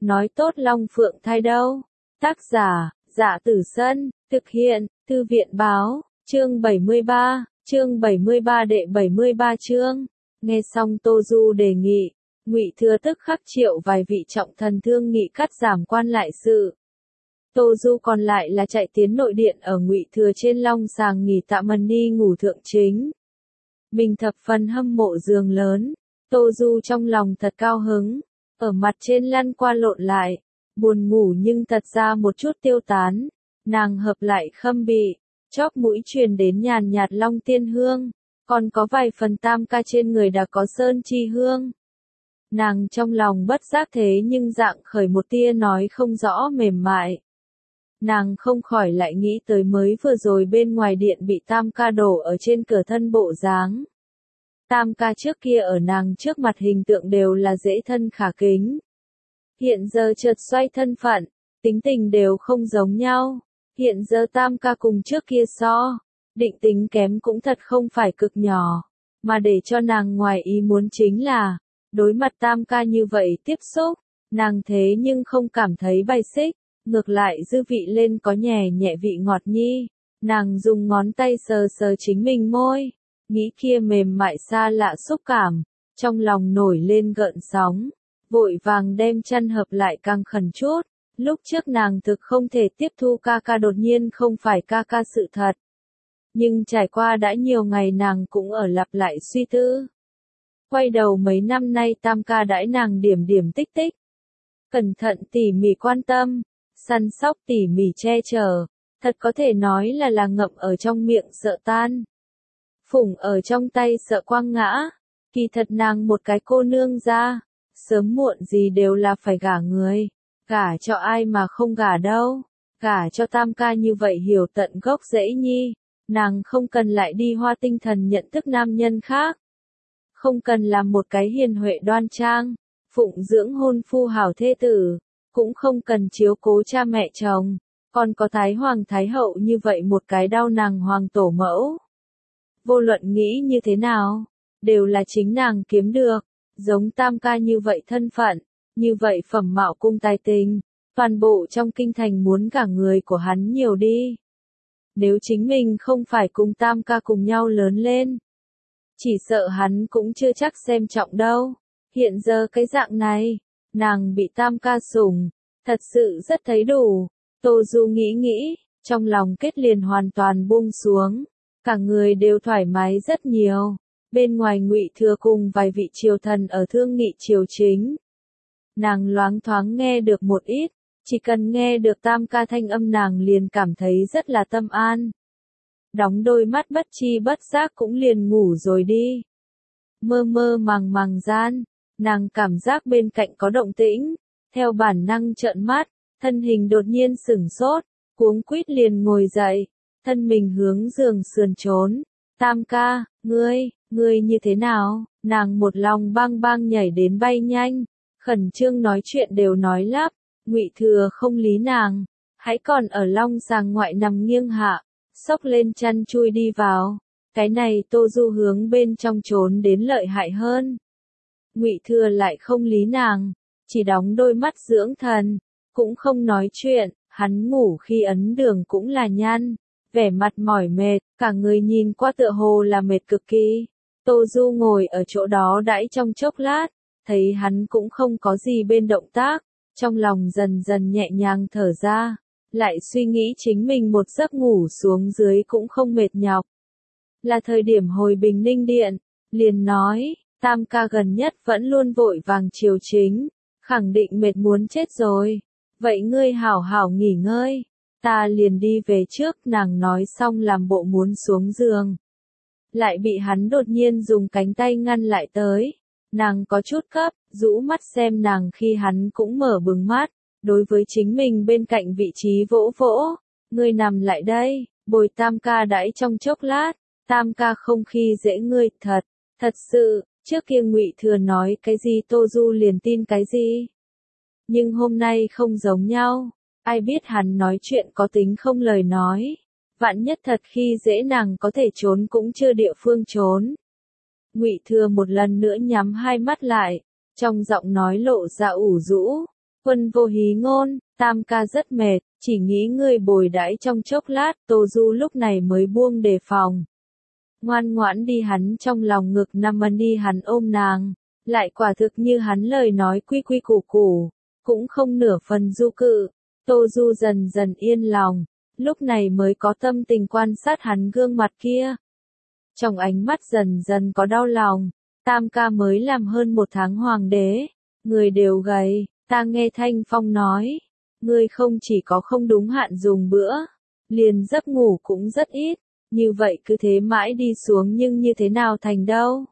nói tốt Long Phượng thai đâu. Tác giả, Dạ Tử Sân, thực hiện, Thư viện Báo, chương 73 đệ 73 chương. Nghe xong Tô Du đề nghị, Ngụy Thừa tức khắc triệu vài vị trọng thần thương nghị cắt giảm quan lại sự. Tô Du còn lại là chạy tiến nội điện ở Ngụy Thừa trên long sàng nghỉ tạm mần đi ngủ thượng chính. Mình thập phần hâm mộ giường lớn, Tô Du trong lòng thật cao hứng, ở mặt trên lăn qua lộn lại, buồn ngủ nhưng thật ra một chút tiêu tán, nàng hợp lại khâm bị, chóp mũi truyền đến nhàn nhạt long tiên hương, còn có vài phần tam ca trên người đã có sơn chi hương. Nàng trong lòng bất giác thế nhưng dạng khởi một tia nói không rõ mềm mại. Nàng không khỏi lại nghĩ tới mới vừa rồi bên ngoài điện bị tam ca đổ ở trên cửa thân bộ dáng. Tam ca trước kia ở nàng trước mặt hình tượng đều là dễ thân khả kính. Hiện giờ chợt xoay thân phận, tính tình đều không giống nhau. Hiện giờ tam ca cùng trước kia so, định tính kém cũng thật không phải cực nhỏ. Mà để cho nàng ngoài ý muốn chính là, đối mặt tam ca như vậy tiếp xúc, nàng thế nhưng không cảm thấy bài xích, ngược lại dư vị lên có nhẹ nhẹ vị ngọt nhi. Nàng dùng ngón tay sờ sờ chính mình môi, nghĩ kia mềm mại xa lạ xúc cảm, trong lòng nổi lên gợn sóng, vội vàng đem chăn hợp lại càng khẩn chút. Lúc trước nàng thực không thể tiếp thu ca ca đột nhiên không phải ca ca sự thật. Nhưng trải qua đã nhiều ngày nàng cũng ở lặp lại suy tư. Quay đầu mấy năm nay tam ca đãi nàng điểm điểm tích tích. Cẩn thận tỉ mỉ quan tâm, săn sóc tỉ mỉ che chở, thật có thể nói là ngậm ở trong miệng sợ tan. Phủng ở trong tay sợ quăng ngã, kỳ thật nàng một cái cô nương ra, sớm muộn gì đều là phải gả người, gả cho ai mà không gả đâu, gả cho tam ca như vậy hiểu tận gốc rễ nhi, nàng không cần lại đi hoa tinh thần nhận thức nam nhân khác, không cần làm một cái hiền huệ đoan trang, phụng dưỡng hôn phu hảo thê tử, cũng không cần chiếu cố cha mẹ chồng, còn có thái hoàng thái hậu như vậy một cái đau nàng hoàng tổ mẫu. Vô luận nghĩ như thế nào, đều là chính nàng kiếm được, giống tam ca như vậy thân phận, như vậy phẩm mạo cung tài tình, toàn bộ trong kinh thành muốn cả người của hắn nhiều đi. Nếu chính mình không phải cùng tam ca cùng nhau lớn lên, chỉ sợ hắn cũng chưa chắc xem trọng đâu. Hiện giờ cái dạng này, nàng bị tam ca sủng, thật sự rất thấy đủ. Tô Du nghĩ, trong lòng kết liền hoàn toàn buông xuống, cả người đều thoải mái rất nhiều. Bên ngoài Ngụy Thừa cùng vài vị triều thần ở thương nghị triều chính. Nàng loáng thoáng nghe được một ít, chỉ cần nghe được tam ca thanh âm nàng liền cảm thấy rất là tâm an. Đóng đôi mắt bất chi bất giác cũng liền ngủ rồi đi. Mơ mơ màng gian, nàng cảm giác bên cạnh có động tĩnh, theo bản năng trợn mắt, thân hình đột nhiên sửng sốt, cuống quýt liền ngồi dậy, thân mình hướng giường sườn trốn. Tam ca, ngươi như thế nào? Nàng một lòng bang nhảy đến bay nhanh, khẩn trương nói chuyện đều nói lắp. Ngụy Thừa không lý nàng, hãy còn ở long sàng ngoại nằm nghiêng hạ, xốc lên chăn chui đi vào. Cái này Tô Du hướng bên trong trốn đến lợi hại hơn. Ngụy Thừa lại không lý nàng, chỉ đóng đôi mắt dưỡng thần, cũng không nói chuyện, hắn ngủ khi ấn đường cũng là nhăn, vẻ mặt mỏi mệt, cả người nhìn qua tựa hồ là mệt cực kỳ. Tô Du ngồi ở chỗ đó đãi trong chốc lát, thấy hắn cũng không có gì bên động tác, trong lòng dần dần nhẹ nhàng thở ra, lại suy nghĩ chính mình một giấc ngủ xuống dưới cũng không mệt nhọc. Là thời điểm hồi Bình Ninh Điện, liền nói, tam ca gần nhất vẫn luôn vội vàng triều chính, khẳng định mệt muốn chết rồi, vậy ngươi hảo hảo nghỉ ngơi, ta liền đi về trước. Nàng nói xong làm bộ muốn xuống giường, lại bị hắn đột nhiên dùng cánh tay ngăn lại tới. Nàng có chút cấp, rũ mắt xem nàng khi hắn cũng mở bừng mắt, đối với chính mình bên cạnh vị trí vỗ vỗ, ngươi nằm lại đây, bồi tam ca đãi trong chốc lát, tam ca không khi dễ ngươi, thật sự, trước kia Ngụy Thừa nói cái gì Tô Du liền tin cái gì. Nhưng hôm nay không giống nhau, ai biết hắn nói chuyện có tính không lời nói, vạn nhất thật khi dễ nàng có thể trốn cũng chưa địa phương trốn. Ngụy Thừa một lần nữa nhắm hai mắt lại, trong giọng nói lộ ra ủ rũ, Quân vô hí ngôn, Tam ca rất mệt, chỉ nghĩ ngươi bồi đãi trong chốc lát, Tô Du lúc này mới buông đề phòng. Ngoan ngoãn đi hắn trong lòng ngực nằm ân đi hắn ôm nàng, lại quả thực như hắn lời nói quy quy củ củ, cũng không nửa phần du cự. Tô Du dần dần yên lòng, lúc này mới có tâm tình quan sát hắn gương mặt kia. Trong ánh mắt dần dần có đau lòng, Tam ca mới làm hơn 1 tháng hoàng đế, người đều gầy, ta nghe Thanh Phong nói, ngươi không chỉ có không đúng hạn dùng bữa, liền giấc ngủ cũng rất ít, như vậy cứ thế mãi đi xuống nhưng như thế nào thành đâu.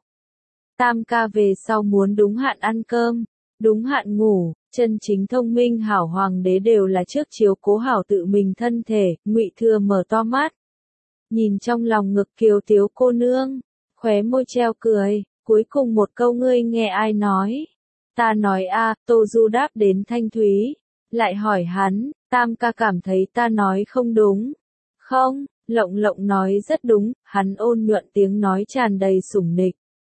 Tam ca về sau muốn đúng hạn ăn cơm, đúng hạn ngủ, chân chính thông minh hảo hoàng đế đều là trước chiếu cố hảo tự mình thân thể. Ngụy Thừa mở to mắt, nhìn trong lòng ngực kiều tiếu cô nương, khóe môi treo cười, cuối cùng một câu ngươi nghe ai nói? Ta nói a. Tô Du đáp đến thanh thúy, lại hỏi hắn, Tam ca cảm thấy ta nói không đúng. Không, Lộng Lộng nói rất đúng, hắn ôn nhuận tiếng nói tràn đầy sủng nịch.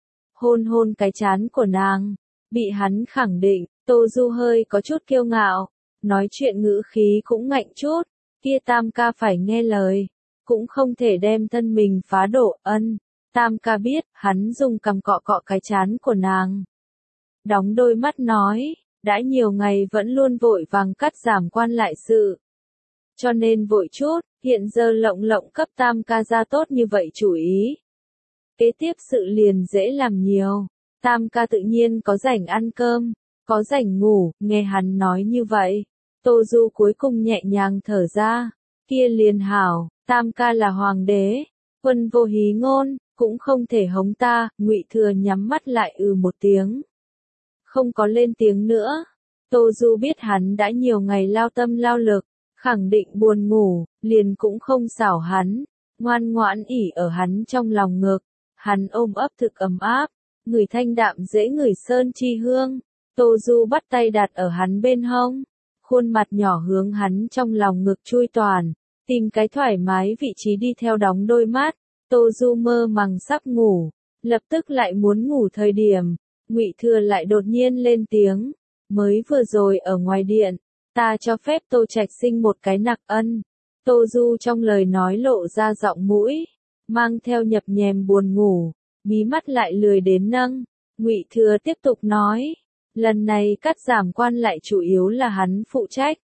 Hôn hôn cái trán của nàng, bị hắn khẳng định, Tô Du hơi có chút kiêu ngạo, nói chuyện ngữ khí cũng ngạnh chút, kia Tam ca phải nghe lời, cũng không thể đem thân mình phá đổ. Ân, Tam ca biết, hắn dùng cằm cọ cọ cái trán của nàng. Đóng đôi mắt nói, đã nhiều ngày vẫn luôn vội vàng cắt giảm quan lại sự. Cho nên vội chút, hiện giờ Lộng Lộng cấp Tam ca ra tốt như vậy chủ ý. Kế tiếp sự liền dễ làm nhiều, Tam ca tự nhiên có rảnh ăn cơm, có rảnh ngủ. Nghe hắn nói như vậy, Tô Du cuối cùng nhẹ nhàng thở ra, kia liền hảo, Tam ca là hoàng đế, quân vô hí ngôn, cũng không thể hống ta. Ngụy Thừa nhắm mắt lại một tiếng, không có lên tiếng nữa. Tô Du biết hắn đã nhiều ngày lao tâm lao lực, khẳng định buồn ngủ, liền cũng không xảo hắn, ngoan ngoãn ỉ ở hắn trong lòng ngực, hắn ôm ấp thực ấm áp, ngửi thanh đạm dễ ngửi sơn chi hương. Tô Du bắt tay đặt ở hắn bên hông, khuôn mặt nhỏ hướng hắn trong lòng ngực chui toàn, tìm cái thoải mái vị trí đi theo đóng đôi mắt. Tô Du mơ màng sắp ngủ, lập tức lại muốn ngủ thời điểm, Ngụy Thừa lại đột nhiên lên tiếng, mới vừa rồi ở ngoài điện, ta cho phép Tô Trạch sinh một cái nặc ân. Tô Du trong lời nói lộ ra giọng mũi, mang theo nhập nhèm buồn ngủ, mí mắt lại lười đến nâng. Ngụy Thừa tiếp tục nói, lần này cắt giảm quan lại chủ yếu là hắn phụ trách.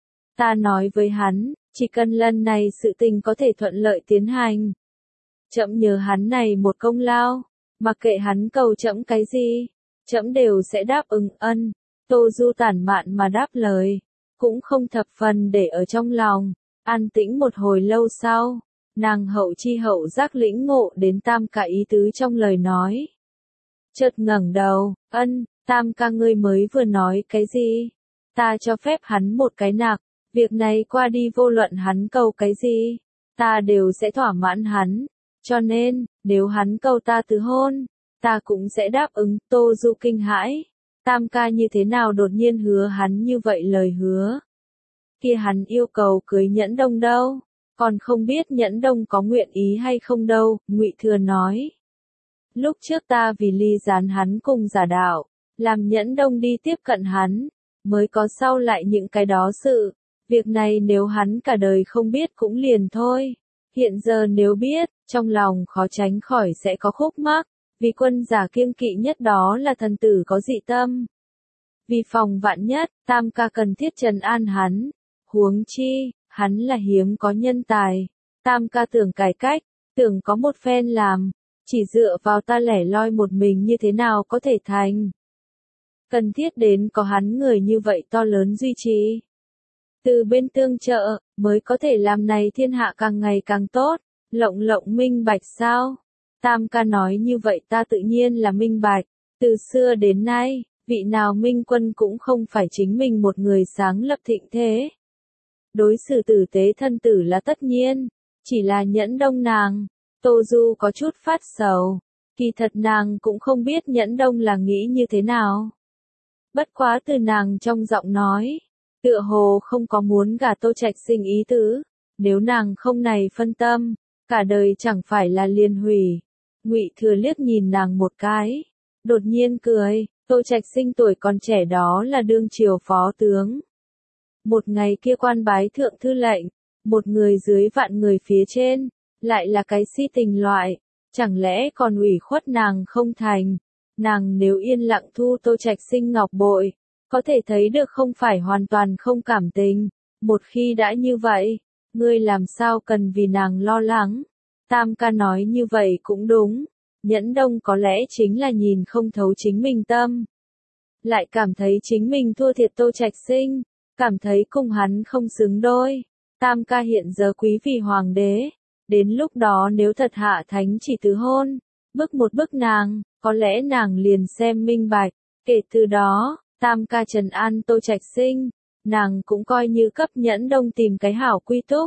Ta nói với hắn, chỉ cần lần này sự tình có thể thuận lợi tiến hành, trẫm nhớ hắn này một công lao, mặc kệ hắn cầu trẫm cái gì, trẫm đều sẽ đáp ứng. Ân. Tô Du tản mạn mà đáp lời, cũng không thập phần để ở trong lòng. An tĩnh một hồi lâu sau, nàng hậu chi hậu giác lĩnh ngộ đến Tam ca ý tứ trong lời nói. Chợt ngẩng đầu, Ân, Tam ca ngươi mới vừa nói cái gì? Ta cho phép hắn một cái nặc, việc này qua đi vô luận hắn cầu cái gì, ta đều sẽ thỏa mãn hắn, cho nên, nếu hắn cầu ta từ hôn, ta cũng sẽ đáp ứng. Tô Du kinh hãi, Tam ca như thế nào đột nhiên hứa hắn như vậy lời hứa? Kia hắn yêu cầu cưới Nhẫn Đông đâu, còn không biết Nhẫn Đông có nguyện ý hay không đâu. Ngụy Thừa nói, lúc trước ta vì ly gián hắn cùng giả đạo, làm Nhẫn Đông đi tiếp cận hắn, mới có sau lại những cái đó sự. Việc này nếu hắn cả đời không biết cũng liền thôi, hiện giờ nếu biết, trong lòng khó tránh khỏi sẽ có khúc mắc, vì quân giả kiêng kỵ nhất đó là thần tử có dị tâm. Vì phòng vạn nhất, Tam ca cần thiết trấn an hắn, huống chi, hắn là hiếm có nhân tài, Tam ca tưởng cải cách, tưởng có một phen làm, chỉ dựa vào ta lẻ loi một mình như thế nào có thể thành. Cần thiết đến có hắn người như vậy to lớn duy trì, từ bên tương trợ, mới có thể làm này thiên hạ càng ngày càng tốt. Lộng Lộng minh bạch sao? Tam ca nói như vậy ta tự nhiên là minh bạch, từ xưa đến nay, vị nào minh quân cũng không phải chính mình một người sáng lập thịnh thế. Đối xử tử tế thân tử là tất nhiên, chỉ là Nhẫn Đông nàng. Tô Du có chút phát sầu, kỳ thật nàng cũng không biết Nhẫn Đông là nghĩ như thế nào. Bất quá từ nàng trong giọng nói, tựa hồ không có muốn gả Tô Trạch sinh ý tứ, nếu nàng không này phân tâm, cả đời chẳng phải là liền hủy. Ngụy Thừa liếc nhìn nàng một cái, đột nhiên cười, Tô Trạch Sinh tuổi còn trẻ đó là đương triều phó tướng. Một ngày kia quan bái thượng thư lệnh, một người dưới vạn người phía trên, lại là cái si tình loại, chẳng lẽ còn ủy khuất nàng không thành. Nàng nếu yên lặng thu Tô Trạch Sinh ngọc bội, có thể thấy được không phải hoàn toàn không cảm tình, một khi đã như vậy, ngươi làm sao cần vì nàng lo lắng. Tam ca nói như vậy cũng đúng, Nhẫn Đông có lẽ chính là nhìn không thấu chính mình tâm. Lại cảm thấy chính mình thua thiệt Tô Trạch Sinh, cảm thấy cùng hắn không xứng đôi. Tam ca hiện giờ quý vị hoàng đế, đến lúc đó nếu thật hạ thánh chỉ tứ hôn, bức một bức nàng, có lẽ nàng liền xem minh bạch, kể từ đó, tam ca trấn an Tô Trạch Sinh, nàng cũng coi như cấp Nhẫn Đông tìm cái hảo quy túc.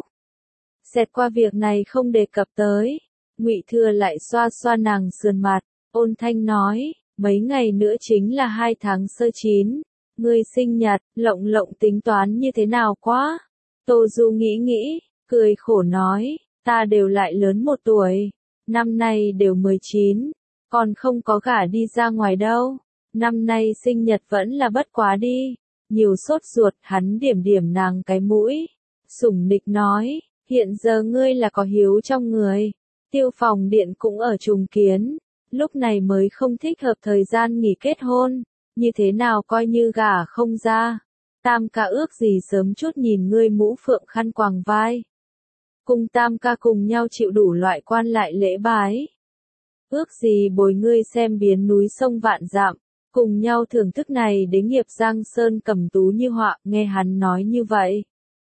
Xẹt qua việc này không đề cập tới, Ngụy Thừa lại xoa xoa nàng sườn mặt, ôn thanh nói, mấy ngày nữa chính là 2 tháng sơ chín, ngươi sinh nhật, Lộng Lộng tính toán như thế nào quá? Tô Du nghĩ nghĩ, cười khổ nói, ta đều lại lớn 1 tuổi, năm nay đều 19, còn không có gả đi ra ngoài đâu, năm nay sinh nhật vẫn là bất quá đi, nhiều sốt ruột. Hắn điểm điểm nàng cái mũi, sủng nịch nói, hiện giờ ngươi là có hiếu trong người, Tiêu Phòng Điện cũng ở trùng kiến, lúc này mới không thích hợp thời gian nghỉ kết hôn, như thế nào coi như gả không ra. Tam ca ước gì sớm chút nhìn ngươi mũ phượng khăn quàng vai. Cùng tam ca cùng nhau chịu đủ loại quan lại lễ bái. Ước gì bồi ngươi xem biến núi sông vạn dặm, cùng nhau thưởng thức này đến nghiệp Giang Sơn cầm tú như họa. Nghe hắn nói như vậy,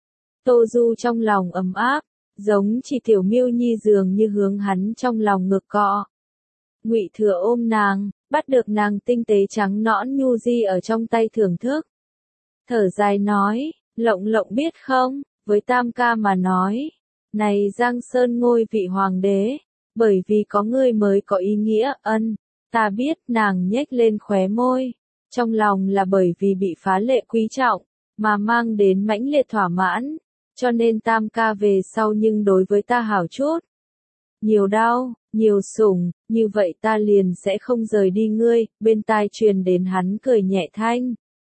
Tô Du trong lòng ấm áp, giống chỉ tiểu miêu nhi dường như hướng hắn trong lòng ngực cọ. Ngụy Thừa ôm nàng, bắt được nàng tinh tế trắng nõn nhu di ở trong tay thưởng thức. Thở dài nói, Lộng Lộng biết không, với tam ca mà nói, này Giang Sơn ngôi vị hoàng đế, bởi vì có ngươi mới có ý nghĩa. Ân, ta biết. Nàng nhếch lên khóe môi, trong lòng là bởi vì bị phá lệ quý trọng, mà mang đến mãnh liệt thỏa mãn, cho nên tam ca về sau nhưng đối với ta hảo chút. Nhiều đau, nhiều sủng, như vậy ta liền sẽ không rời đi ngươi. Bên tai truyền đến hắn cười nhẹ thanh.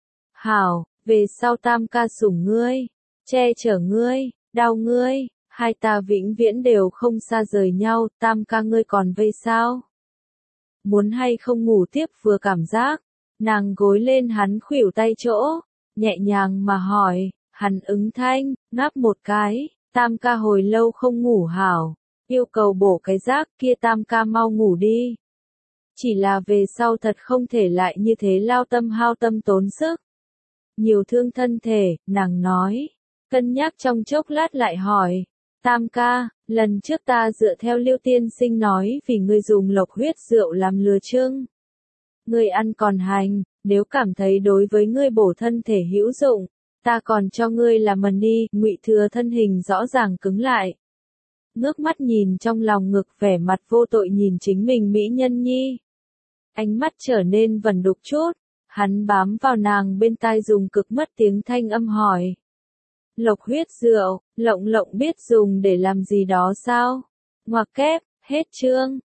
Hảo, về sau tam ca sủng ngươi, che chở ngươi, đau ngươi, hai ta vĩnh viễn đều không xa rời nhau. Tam ca ngươi còn vây sao? Muốn hay không ngủ tiếp vừa cảm giác, nàng gối lên hắn khuỷu tay chỗ, nhẹ nhàng mà hỏi, hắn ứng thanh, ngáp một cái. Tam ca hồi lâu không ngủ hảo, yêu cầu bổ cái giấc. Kia tam ca mau ngủ đi. Chỉ là về sau thật không thể lại như thế lao tâm hao tâm tốn sức, nhiều thương thân thể. Nàng nói, cân nhắc trong chốc lát lại hỏi, tam ca, lần trước ta dựa theo Liêu tiên sinh nói vì ngươi dùng lộc huyết rượu làm lừa trưng, ngươi ăn còn hành, nếu cảm thấy đối với ngươi bổ thân thể hữu dụng, ta còn cho ngươi làm mần đi. Ngụy Thừa thân hình rõ ràng cứng lại, ngước mắt nhìn trong lòng ngực, vẻ mặt vô tội nhìn chính mình mỹ nhân nhi, ánh mắt trở nên vẩn đục chút. Hắn bám vào nàng bên tai dùng cực mất tiếng thanh âm hỏi, lộc huyết rượu, Lộng Lộng biết dùng để làm gì đó sao? Ngoặc kép, hết chương.